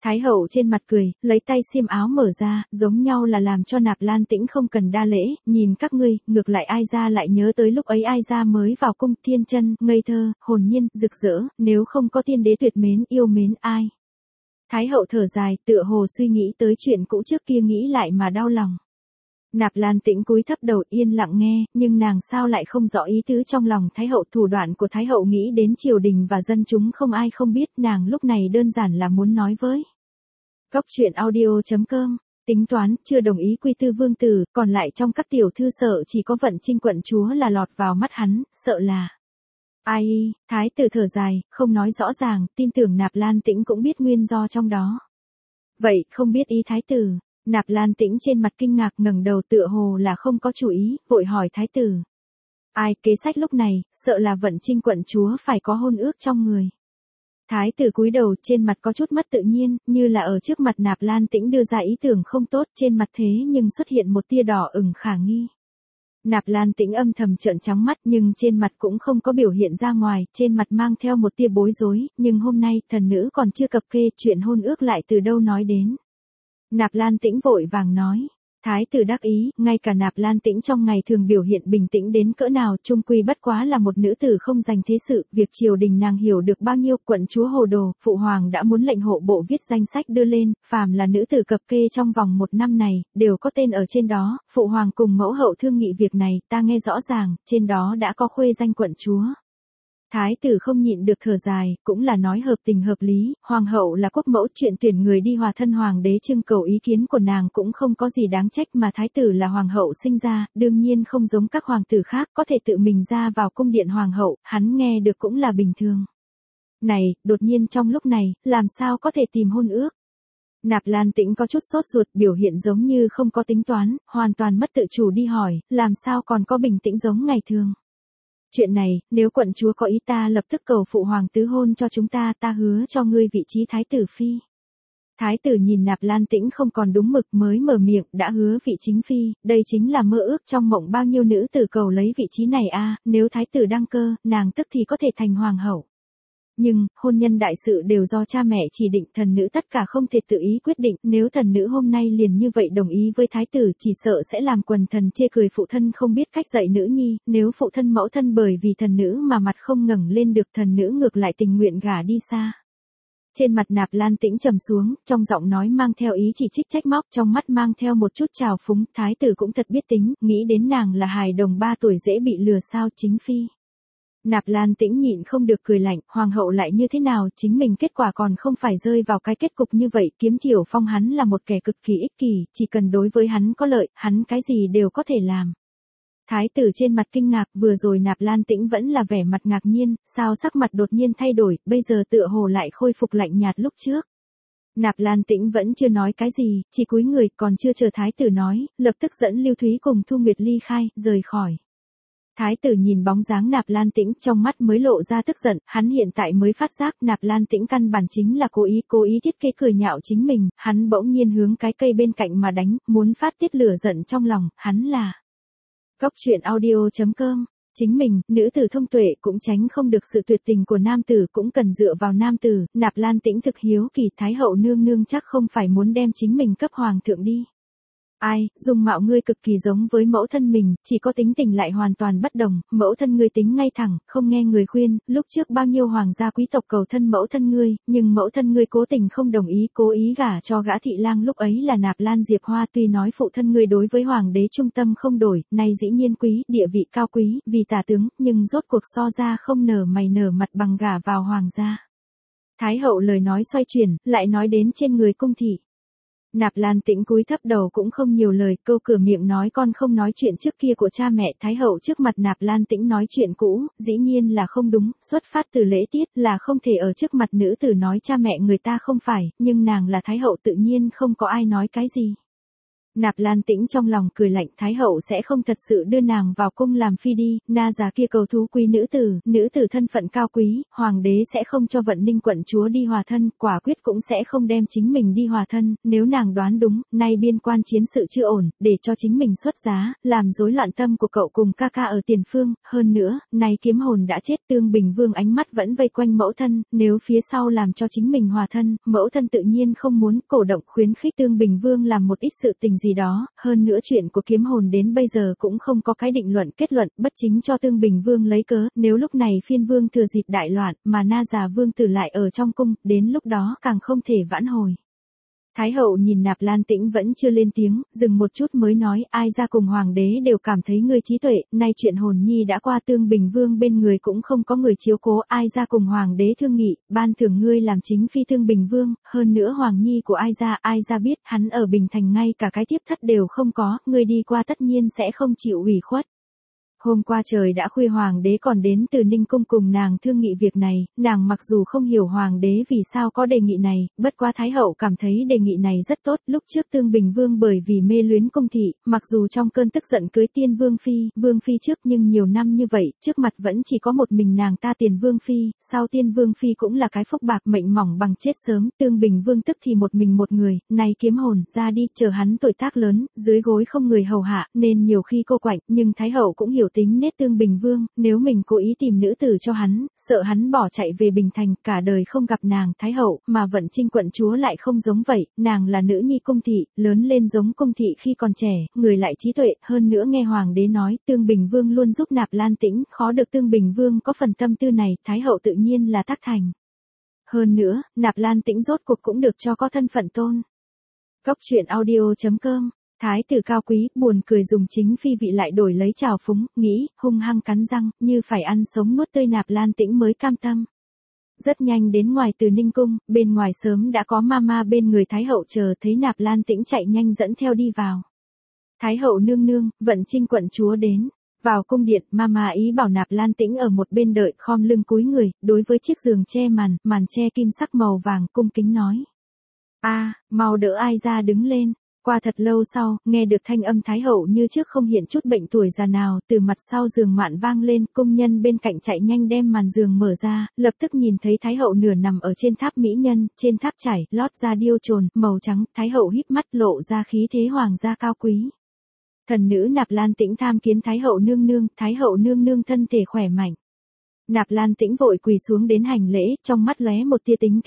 Thái hậu trên mặt cười, lấy tay xiêm áo mở ra, giống nhau là làm cho Nạp Lan Tĩnh không cần đa lễ, nhìn các ngươi, ngược lại ai ra lại nhớ tới lúc ấy ai ra mới vào cung, thiên chân, ngây thơ, hồn nhiên, rực rỡ, nếu không có tiên đế tuyệt mến, yêu mến ai. Thái hậu thở dài, tựa hồ suy nghĩ tới chuyện cũ trước kia nghĩ lại mà đau lòng. Nạp Lan Tĩnh cúi thấp đầu yên lặng nghe, nhưng nàng sao lại không rõ ý tứ trong lòng Thái hậu. Thủ đoạn của Thái hậu nghĩ đến triều đình và dân chúng không ai không biết, nàng lúc này đơn giản là muốn nói với. Góc truyện audio.com, tính toán, chưa đồng ý quy tư vương tử, còn lại trong các tiểu thư sợ chỉ có Vận Trinh quận chúa là lọt vào mắt hắn, sợ là. Ai, Thái tử thở dài, không nói rõ ràng, tin tưởng Nạp Lan Tĩnh cũng biết nguyên do trong đó. Vậy, không biết ý Thái tử. Nạp Lan Tĩnh trên mặt kinh ngạc ngẩng đầu tựa hồ là không có chủ ý, vội hỏi Thái tử. Ai, kế sách lúc này, sợ là Vận Trinh quận chúa phải có hôn ước trong người. Thái tử cúi đầu trên mặt có chút mất tự nhiên, như là ở trước mặt Nạp Lan Tĩnh đưa ra ý tưởng không tốt trên mặt thế nhưng xuất hiện một tia đỏ ửng khả nghi. Nạp Lan Tĩnh âm thầm trợn trắng mắt nhưng trên mặt cũng không có biểu hiện ra ngoài, trên mặt mang theo một tia bối rối, nhưng hôm nay thần nữ còn chưa cập kê chuyện hôn ước lại từ đâu nói đến. Nạp Lan Tĩnh vội vàng nói. Thái tử đắc ý, ngay cả Nạp Lan Tĩnh trong ngày thường biểu hiện bình tĩnh đến cỡ nào chung quy bất quá là một nữ tử không dành thế sự, việc triều đình nàng hiểu được bao nhiêu, quận chúa hồ đồ, phụ hoàng đã muốn lệnh hộ bộ viết danh sách đưa lên, phàm là nữ tử cập kê trong vòng một năm này, đều có tên ở trên đó, phụ hoàng cùng mẫu hậu thương nghị việc này, ta nghe rõ ràng, trên đó đã có khuê danh quận chúa. Thái tử không nhịn được thở dài, cũng là nói hợp tình hợp lý, hoàng hậu là quốc mẫu, chuyện tuyển người đi hòa thân hoàng đế trưng cầu ý kiến của nàng cũng không có gì đáng trách, mà thái tử là hoàng hậu sinh ra, đương nhiên không giống các hoàng tử khác, có thể tự mình ra vào cung điện hoàng hậu, hắn nghe được cũng là bình thường. Này, đột nhiên trong lúc này, làm sao có thể tìm hôn ước? Nạp Lan Tĩnh có chút sốt ruột, biểu hiện giống như không có tính toán, hoàn toàn mất tự chủ đi hỏi, làm sao còn có bình tĩnh giống ngày thường. Chuyện này, nếu quận chúa có ý ta lập tức cầu phụ hoàng tứ hôn cho chúng ta, ta hứa cho ngươi vị trí thái tử phi. Thái tử nhìn Nạp Lan Tĩnh không còn đúng mực mới mở miệng, đã hứa vị chính phi, đây chính là mơ ước trong mộng bao nhiêu nữ tử cầu lấy vị trí này a, nếu thái tử đăng cơ, nàng tức thì có thể thành hoàng hậu. Nhưng, hôn nhân đại sự đều do cha mẹ chỉ định, thần nữ tất cả không thể tự ý quyết định, nếu thần nữ hôm nay liền như vậy đồng ý với thái tử chỉ sợ sẽ làm quần thần chê cười phụ thân không biết cách dạy nữ nhi, nếu phụ thân mẫu thân bởi vì thần nữ mà mặt không ngẩng lên được thần nữ ngược lại tình nguyện gả đi xa. Trên mặt Nạp Lan Tĩnh trầm xuống, trong giọng nói mang theo ý chỉ trích trách móc, trong mắt mang theo một chút trào phúng, thái tử cũng thật biết tính, nghĩ đến nàng là hài đồng ba tuổi dễ bị lừa sao chính phi. Nạp Lan Tĩnh nhịn không được cười lạnh, hoàng hậu lại như thế nào, chính mình kết quả còn không phải rơi vào cái kết cục như vậy, Kiếm Thiểu Phong hắn là một kẻ cực kỳ ích kỷ, chỉ cần đối với hắn có lợi, hắn cái gì đều có thể làm. Thái tử trên mặt kinh ngạc, vừa rồi Nạp Lan Tĩnh vẫn là vẻ mặt ngạc nhiên, sao sắc mặt đột nhiên thay đổi, bây giờ tựa hồ lại khôi phục lạnh nhạt lúc trước. Nạp Lan Tĩnh vẫn chưa nói cái gì, chỉ cúi người, còn chưa chờ thái tử nói, lập tức dẫn Lưu Thúy cùng Thu Nguyệt ly khai, rời khỏi. Thái tử nhìn bóng dáng Nạp Lan Tĩnh trong mắt mới lộ ra tức giận, hắn hiện tại mới phát giác Nạp Lan Tĩnh căn bản chính là cố ý, cố ý thiết kế cười nhạo chính mình, hắn bỗng nhiên hướng cái cây bên cạnh mà đánh, muốn phát tiết lửa giận trong lòng, hắn là. Góc truyện audio.com, chính mình, nữ tử thông tuệ cũng tránh không được sự tuyệt tình của nam tử cũng cần dựa vào nam tử, Nạp Lan Tĩnh thực hiếu kỳ Thái hậu nương nương chắc không phải muốn đem chính mình cấp hoàng thượng đi. Ai, dung mạo ngươi cực kỳ giống với mẫu thân mình, chỉ có tính tình lại hoàn toàn bất đồng, mẫu thân ngươi tính ngay thẳng, không nghe người khuyên, lúc trước bao nhiêu hoàng gia quý tộc cầu thân mẫu thân ngươi, nhưng mẫu thân ngươi cố tình không đồng ý, cố ý gả cho gã thị lang lúc ấy là Nạp Lan Diệp Hoa, tuy nói phụ thân ngươi đối với hoàng đế trung tâm không đổi, nay dĩ nhiên quý, địa vị cao quý, vì tả tướng, nhưng rốt cuộc so ra không nở mày nở mặt bằng gả vào hoàng gia. Thái hậu lời nói xoay chuyển, lại nói đến trên người cung thị. Nạp Lan Tĩnh cúi thấp đầu cũng không nhiều lời, câu cửa miệng nói con không nói chuyện trước kia của cha mẹ, Thái hậu trước mặt Nạp Lan Tĩnh nói chuyện cũ, dĩ nhiên là không đúng, xuất phát từ lễ tiết là không thể ở trước mặt nữ tử nói cha mẹ người ta không phải, nhưng nàng là Thái hậu tự nhiên không có ai nói cái gì. Nạp Lan Tĩnh trong lòng cười lạnh, Thái hậu sẽ không thật sự đưa nàng vào cung làm phi đi, na già kia cầu thú quý nữ tử, nữ tử thân phận cao quý, hoàng đế sẽ không cho Vận Ninh quận chúa đi hòa thân, quả quyết cũng sẽ không đem chính mình đi hòa thân, nếu nàng đoán đúng, nay biên quan chiến sự chưa ổn, để cho chính mình xuất giá, làm rối loạn tâm của cậu cùng ca ca ở tiền phương, hơn nữa, nay kiếm hồn đã chết, Tương Bình Vương ánh mắt vẫn vây quanh mẫu thân, nếu phía sau làm cho chính mình hòa thân, mẫu thân tự nhiên không muốn, cổ động khuyến khích Tương Bình Vương làm một ít sự tình gì đó, hơn nữa chuyện của kiếm hồn đến bây giờ cũng không có cái định luận kết luận, bất chính cho Tương Bình Vương lấy cớ, nếu lúc này phiên vương thừa dịp đại loạn, mà na già vương tử lại ở trong cung, đến lúc đó càng không thể vãn hồi. Thái hậu nhìn Nạp Lan Tĩnh vẫn chưa lên tiếng, dừng một chút mới nói, ai ra cùng hoàng đế đều cảm thấy ngươi trí tuệ, nay chuyện hồn nhi đã qua, Tương Bình Vương bên người cũng không có người chiếu cố, ai ra cùng hoàng đế thương nghị, ban thưởng ngươi làm chính phi Tương Bình Vương, hơn nữa hoàng nhi của ai ra, ai ra biết, hắn ở Bình Thành ngay cả cái tiếp thất đều không có, ngươi đi qua tất nhiên sẽ không chịu ủy khuất. Hôm qua trời đã khuya hoàng đế còn đến từ Ninh Cung cùng nàng thương nghị việc này, nàng mặc dù không hiểu hoàng đế vì sao có đề nghị này, bất quá Thái hậu cảm thấy đề nghị này rất tốt, lúc trước Tương Bình Vương bởi vì mê luyến cung thị, mặc dù trong cơn tức giận cưới tiên Vương Phi, Vương Phi trước nhưng nhiều năm như vậy, trước mặt vẫn chỉ có một mình nàng ta tiền Vương Phi, sau tiên Vương Phi cũng là cái phúc bạc mệnh mỏng bằng chết sớm, Tương Bình Vương tức thì một mình một người, nay kiếm hồn, ra đi, chờ hắn tuổi tác lớn, dưới gối không người hầu hạ, nên nhiều khi cô quạnh, nhưng Thái hậu cũng hiểu tính nết Tương Bình Vương, nếu mình cố ý tìm nữ tử cho hắn, sợ hắn bỏ chạy về Bình Thành, cả đời không gặp nàng Thái hậu, mà Vận Trinh quận chúa lại không giống vậy, nàng là nữ nhi cung thị, lớn lên giống cung thị khi còn trẻ, người lại trí tuệ, hơn nữa nghe hoàng đế nói, Tương Bình Vương luôn giúp Nạp Lan Tĩnh, khó được Tương Bình Vương có phần tâm tư này, Thái hậu tự nhiên là tác thành. Hơn nữa, Nạp Lan Tĩnh rốt cuộc cũng được cho có thân phận tôn. Góc truyện audio chấm com. Thái tử cao quý, buồn cười dùng chính phi vị lại đổi lấy trào phúng, nghĩ, hung hăng cắn răng, như phải ăn sống nuốt tươi Nạp Lan Tĩnh mới cam tâm. Rất nhanh đến ngoài từ Ninh Cung, bên ngoài sớm đã có mama bên người Thái hậu chờ, thấy Nạp Lan Tĩnh chạy nhanh dẫn theo đi vào. Thái hậu nương nương, Vận Trinh quận chúa đến. Vào cung điện, mama ý bảo Nạp Lan Tĩnh ở một bên đợi, khom lưng cúi người, đối với chiếc giường che màn, màn che kim sắc màu vàng, cung kính nói. A, mau đỡ ai ra đứng lên. Qua thật lâu sau, nghe được thanh âm Thái hậu như trước không hiện chút bệnh tuổi già nào, từ mặt sau giường mạn vang lên, cung nhân bên cạnh chạy nhanh đem màn giường mở ra, lập tức nhìn thấy Thái hậu nửa nằm ở trên tháp mỹ nhân, trên tháp trải, lót da điêu trồn, màu trắng, Thái hậu híp mắt lộ ra khí thế hoàng gia cao quý. Thần nữ Nạp Lan Tĩnh tham kiến Thái hậu nương nương, Thái hậu nương nương thân thể khỏe mạnh. Nạp Lan Tĩnh vội quỳ xuống đến hành lễ, trong mắt lóe một tia tính kế.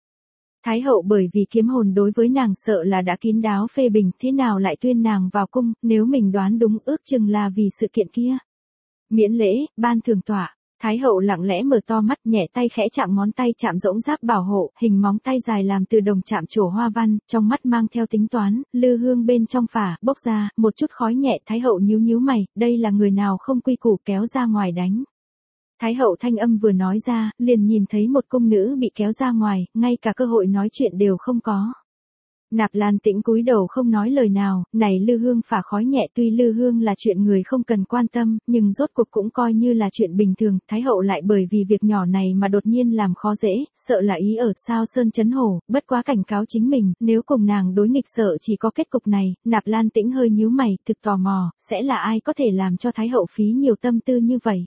Thái hậu bởi vì kiếm hồn đối với nàng sợ là đã kín đáo phê bình, thế nào lại tuyên nàng vào cung, nếu mình đoán đúng ước chừng là vì sự kiện kia. Miễn lễ, ban thường tọa, Thái hậu lặng lẽ mở to mắt, nhẹ tay khẽ chạm ngón tay chạm rỗng giáp bảo hộ, hình móng tay dài làm từ đồng chạm trổ hoa văn, trong mắt mang theo tính toán, lư hương bên trong phả, bốc ra, một chút khói nhẹ, Thái hậu nhíu nhíu mày, đây là người nào không quy củ kéo ra ngoài đánh. Thái hậu thanh âm vừa nói ra, liền nhìn thấy một cung nữ bị kéo ra ngoài, ngay cả cơ hội nói chuyện đều không có. Nạp Lan Tĩnh cúi đầu không nói lời nào, này lư hương phả khói nhẹ, tuy lư hương là chuyện người không cần quan tâm, nhưng rốt cuộc cũng coi như là chuyện bình thường, Thái hậu lại bởi vì việc nhỏ này mà đột nhiên làm khó dễ, sợ là ý ở sao sơn chấn hổ, bất quá cảnh cáo chính mình, nếu cùng nàng đối nghịch sợ chỉ có kết cục này, Nạp Lan Tĩnh hơi nhíu mày, thực tò mò, sẽ là ai có thể làm cho Thái hậu phí nhiều tâm tư như vậy.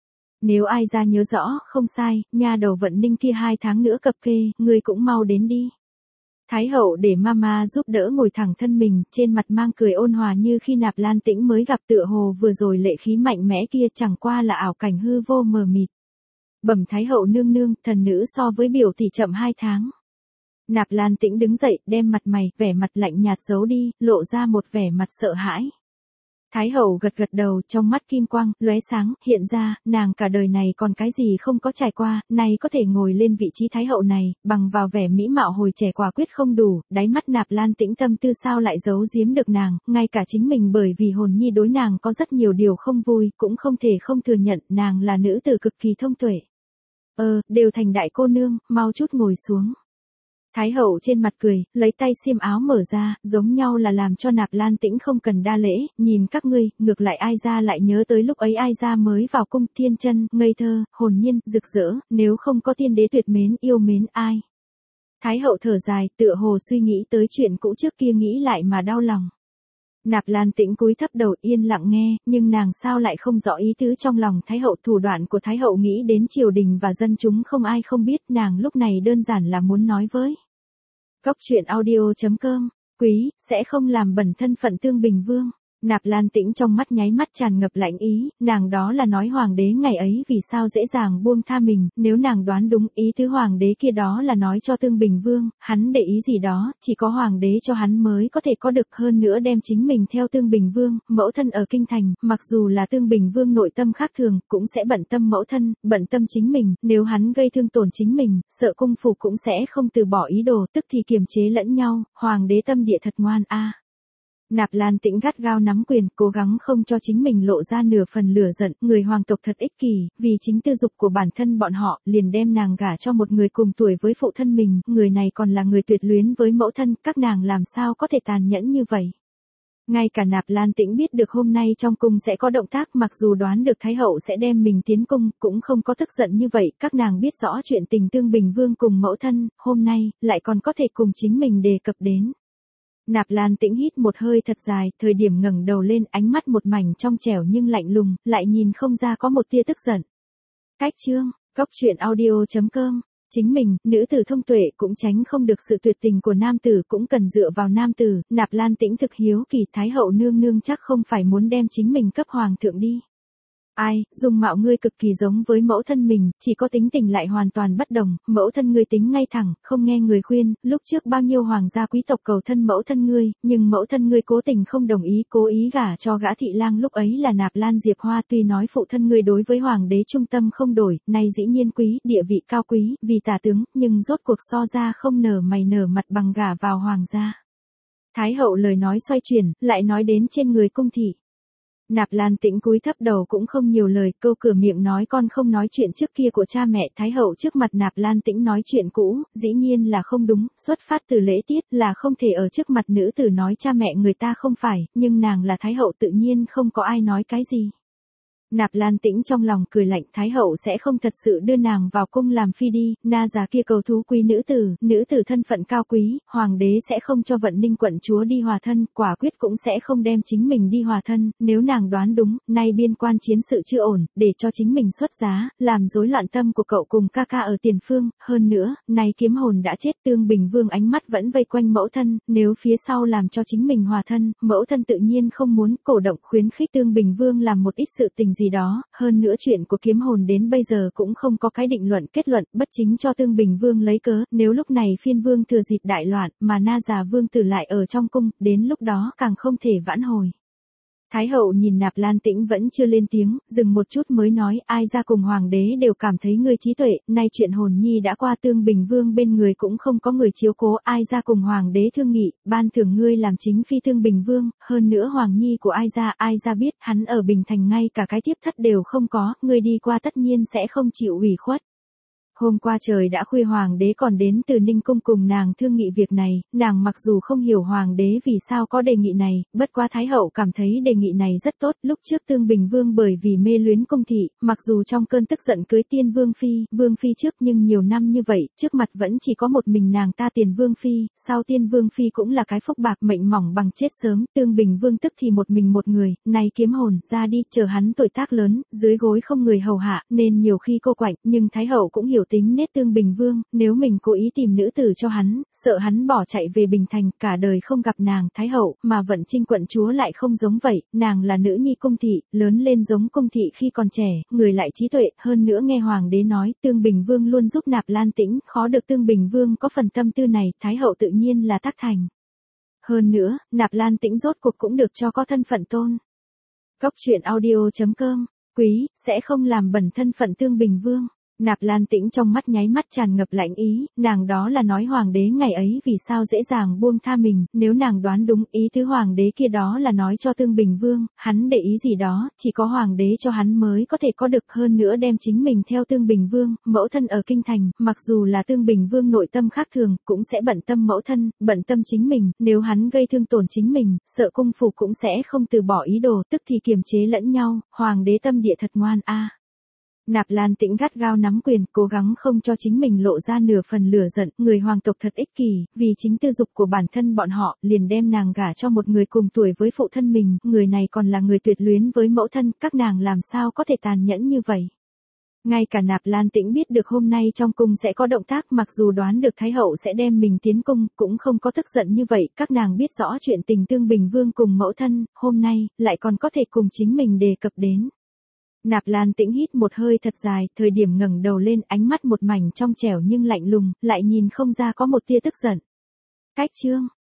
Nếu ai ra nhớ rõ, không sai, nha đầu Vận Ninh kia hai tháng nữa cập kê, ngươi cũng mau đến đi. Thái hậu để mama giúp đỡ ngồi thẳng thân mình, trên mặt mang cười ôn hòa như khi Nạp Lan Tĩnh mới gặp, tựa hồ vừa rồi lệ khí mạnh mẽ kia chẳng qua là ảo cảnh hư vô mờ mịt. Bẩm Thái hậu nương nương, thần nữ so với biểu tỷ chậm hai tháng. Nạp Lan Tĩnh đứng dậy, đem mặt mày, vẻ mặt lạnh nhạt giấu đi, lộ ra một vẻ mặt sợ hãi. Thái hậu gật gật đầu, trong mắt kim quang, lóe sáng, hiện ra, nàng cả đời này còn cái gì không có trải qua, nay có thể ngồi lên vị trí Thái hậu này, bằng vào vẻ mỹ mạo hồi trẻ quả quyết không đủ, đáy mắt Nạp Lan Tĩnh tâm tư sao lại giấu giếm được nàng, ngay cả chính mình bởi vì hồn nhi đối nàng có rất nhiều điều không vui, cũng không thể không thừa nhận, nàng là nữ tử cực kỳ thông tuệ. Ờ, đều thành đại cô nương, mau chút ngồi xuống. Thái hậu trên mặt cười, lấy tay xiêm áo mở ra, giống nhau là làm cho Nạp Lan Tĩnh không cần đa lễ, nhìn các ngươi, ngược lại ai ra lại nhớ tới lúc ấy ai ra mới vào cung, thiên chân, ngây thơ, hồn nhiên, rực rỡ, nếu không có tiên đế tuyệt mến, yêu mến ai. Thái hậu thở dài, tựa hồ suy nghĩ tới chuyện cũ trước kia nghĩ lại mà đau lòng. Nạp Lan Tĩnh cúi thấp đầu yên lặng nghe, nhưng nàng sao lại không rõ ý tứ trong lòng Thái hậu. Thủ đoạn của Thái hậu nghĩ đến triều đình và dân chúng không ai không biết, nàng lúc này đơn giản là muốn nói với. Cốc truyện audio.com, quý, sẽ không làm bẩn thân phận Tương Bình Vương. Nạp Lan Tĩnh trong mắt nháy mắt tràn ngập lạnh ý, nàng đó là nói hoàng đế ngày ấy vì sao dễ dàng buông tha mình, nếu nàng đoán đúng ý tứ hoàng đế kia đó là nói cho Tương Bình Vương, hắn để ý gì đó, chỉ có hoàng đế cho hắn mới có thể có được, hơn nữa đem chính mình theo Tương Bình Vương, mẫu thân ở kinh thành, mặc dù là Tương Bình Vương nội tâm khác thường, cũng sẽ bận tâm mẫu thân, bận tâm chính mình, nếu hắn gây thương tổn chính mình, sợ cung phủ cũng sẽ không từ bỏ ý đồ, tức thì kiềm chế lẫn nhau, hoàng đế tâm địa thật ngoan a. Nạp Lan Tĩnh gắt gao nắm quyền, cố gắng không cho chính mình lộ ra nửa phần lửa giận, người hoàng tộc thật ích kỷ, vì chính tư dục của bản thân bọn họ, liền đem nàng gả cho một người cùng tuổi với phụ thân mình, người này còn là người tuyệt luyến với mẫu thân, các nàng làm sao có thể tàn nhẫn như vậy. Ngay cả Nạp Lan Tĩnh biết được hôm nay trong cung sẽ có động tác, mặc dù đoán được Thái hậu sẽ đem mình tiến cung, cũng không có tức giận như vậy, các nàng biết rõ chuyện tình Tương Bình Vương cùng mẫu thân, hôm nay, lại còn có thể cùng chính mình đề cập đến. Nạp Lan Tĩnh hít một hơi thật dài, thời điểm ngẩng đầu lên, ánh mắt một mảnh trong trẻo nhưng lạnh lùng, lại nhìn không ra có một tia tức giận. Cách chương, cốc truyện audio.com, chính mình, nữ tử thông tuệ cũng tránh không được sự tuyệt tình của nam tử, cũng cần dựa vào nam tử. Nạp Lan Tĩnh thực hiếu kỳ, Thái hậu nương nương chắc không phải muốn đem chính mình cấp hoàng thượng đi. Ai, dung mạo ngươi cực kỳ giống với mẫu thân mình, chỉ có tính tình lại hoàn toàn bất đồng, mẫu thân ngươi tính ngay thẳng, không nghe người khuyên, lúc trước bao nhiêu hoàng gia quý tộc cầu thân mẫu thân ngươi, nhưng mẫu thân ngươi cố tình không đồng ý, cố ý gả cho gã thị lang, lúc ấy là Nạp Lan Diệp Hoa, tuy nói phụ thân ngươi đối với hoàng đế trung tâm không đổi, nay dĩ nhiên quý, địa vị cao quý, vì tả tướng, nhưng rốt cuộc so ra không nở mày nở mặt bằng gả vào hoàng gia. Thái hậu lời nói xoay chuyển, lại nói đến trên người cung thị. Nạp Lan Tĩnh cúi thấp đầu cũng không nhiều lời, câu cửa miệng nói con không nói chuyện trước kia của cha mẹ. Thái hậu trước mặt Nạp Lan Tĩnh nói chuyện cũ, dĩ nhiên là không đúng, xuất phát từ lễ tiết, là không thể ở trước mặt nữ tử nói cha mẹ người ta không phải, nhưng nàng là Thái hậu tự nhiên không có ai nói cái gì. Nạp Lan Tĩnh trong lòng cười lạnh, Thái hậu sẽ không thật sự đưa nàng vào cung làm phi đi, na già kia cầu thú quý nữ tử, nữ tử thân phận cao quý, hoàng đế sẽ không cho Vận Ninh quận chúa đi hòa thân, quả quyết cũng sẽ không đem chính mình đi hòa thân, nếu nàng đoán đúng, nay biên quan chiến sự chưa ổn, để cho chính mình xuất giá, làm rối loạn tâm của cậu cùng ca ca ở tiền phương, hơn nữa, nay kiếm hồn đã chết. Tương Bình Vương ánh mắt vẫn vây quanh mẫu thân, nếu phía sau làm cho chính mình hòa thân, mẫu thân tự nhiên không muốn, cổ động khuyến khích Tương Bình Vương làm một ít sự tình gì đó, hơn nữa chuyện của kiếm hồn đến bây giờ cũng không có cái định luận kết luận, bất chính cho Tương Bình Vương lấy cớ, nếu lúc này phiên vương thừa dịp đại loạn, mà na già vương tử lại ở trong cung, đến lúc đó càng không thể vãn hồi. Thái hậu nhìn Nạp Lan Tĩnh vẫn chưa lên tiếng, dừng một chút mới nói, ai ra cùng hoàng đế đều cảm thấy ngươi trí tuệ, nay chuyện hồn nhi đã qua, Tương Bình Vương bên người cũng không có người chiếu cố, ai ra cùng hoàng đế thương nghị, ban thưởng ngươi làm chính phi Tương Bình Vương, hơn nữa hoàng nhi của ai ra, ai ra biết, hắn ở Bình Thành ngay cả cái tiếp thất đều không có, ngươi đi qua tất nhiên sẽ không chịu ủy khuất. Hôm qua trời đã khuya, hoàng đế còn đến từ Ninh Cung cùng nàng thương nghị việc này, nàng mặc dù không hiểu hoàng đế vì sao có đề nghị này, bất quá Thái hậu cảm thấy đề nghị này rất tốt. Lúc trước Tương Bình Vương bởi vì mê luyến cung thị, mặc dù trong cơn tức giận cưới Tiên Vương Phi, Vương Phi trước, nhưng nhiều năm như vậy, trước mặt vẫn chỉ có một mình nàng ta Tiền Vương Phi, sau Tiên Vương Phi cũng là cái phúc bạc, mệnh mỏng bằng chết sớm, Tương Bình Vương tức thì một mình một người, này kiếm hồn, ra đi, chờ hắn tuổi tác lớn, dưới gối không người hầu hạ, nên nhiều khi cô quạnh, nhưng Thái hậu cũng hiểu tính nết Tương Bình Vương, nếu mình cố ý tìm nữ tử cho hắn, sợ hắn bỏ chạy về Bình Thành, cả đời không gặp nàng, Thái hậu, mà Vận Trinh quận chúa lại không giống vậy, nàng là nữ nhi cung thị, lớn lên giống cung thị khi còn trẻ, người lại trí tuệ, hơn nữa nghe hoàng đế nói, Tương Bình Vương luôn giúp Nạp Lan Tĩnh, khó được Tương Bình Vương có phần tâm tư này, Thái hậu tự nhiên là tác thành. Hơn nữa, Nạp Lan Tĩnh rốt cuộc cũng được cho có thân phận tôn. Cốc truyện audio.com, quý, sẽ không làm bẩn thân phận Tương Bình Vương. Nạp Lan Tĩnh trong mắt nháy mắt tràn ngập lạnh ý, nàng đó là nói hoàng đế ngày ấy vì sao dễ dàng buông tha mình, nếu nàng đoán đúng ý tứ hoàng đế kia đó là nói cho Tương Bình Vương, hắn để ý gì đó, chỉ có hoàng đế cho hắn mới có thể có được, hơn nữa đem chính mình theo Tương Bình Vương, mẫu thân ở kinh thành, mặc dù là Tương Bình Vương nội tâm khác thường, cũng sẽ bận tâm mẫu thân, bận tâm chính mình, nếu hắn gây thương tổn chính mình, sợ cung phủ cũng sẽ không từ bỏ ý đồ, tức thì kiềm chế lẫn nhau, hoàng đế tâm địa thật ngoan a. Nạp Lan Tĩnh gắt gao nắm quyền, cố gắng không cho chính mình lộ ra nửa phần lửa giận, người hoàng tộc thật ích kỷ, vì chính tư dục của bản thân bọn họ, liền đem nàng gả cho một người cùng tuổi với phụ thân mình, người này còn là người tuyệt luyến với mẫu thân, các nàng làm sao có thể tàn nhẫn như vậy. Ngay cả Nạp Lan Tĩnh biết được hôm nay trong cung sẽ có động tác, mặc dù đoán được Thái hậu sẽ đem mình tiến cung, cũng không có tức giận như vậy, các nàng biết rõ chuyện tình Tương Bình Vương cùng mẫu thân, hôm nay, lại còn có thể cùng chính mình đề cập đến. Nạp Lan Tĩnh hít một hơi thật dài, thời điểm ngẩng đầu lên, ánh mắt một mảnh trong trẻo nhưng lạnh lùng, lại nhìn không ra có một tia tức giận. Cách chương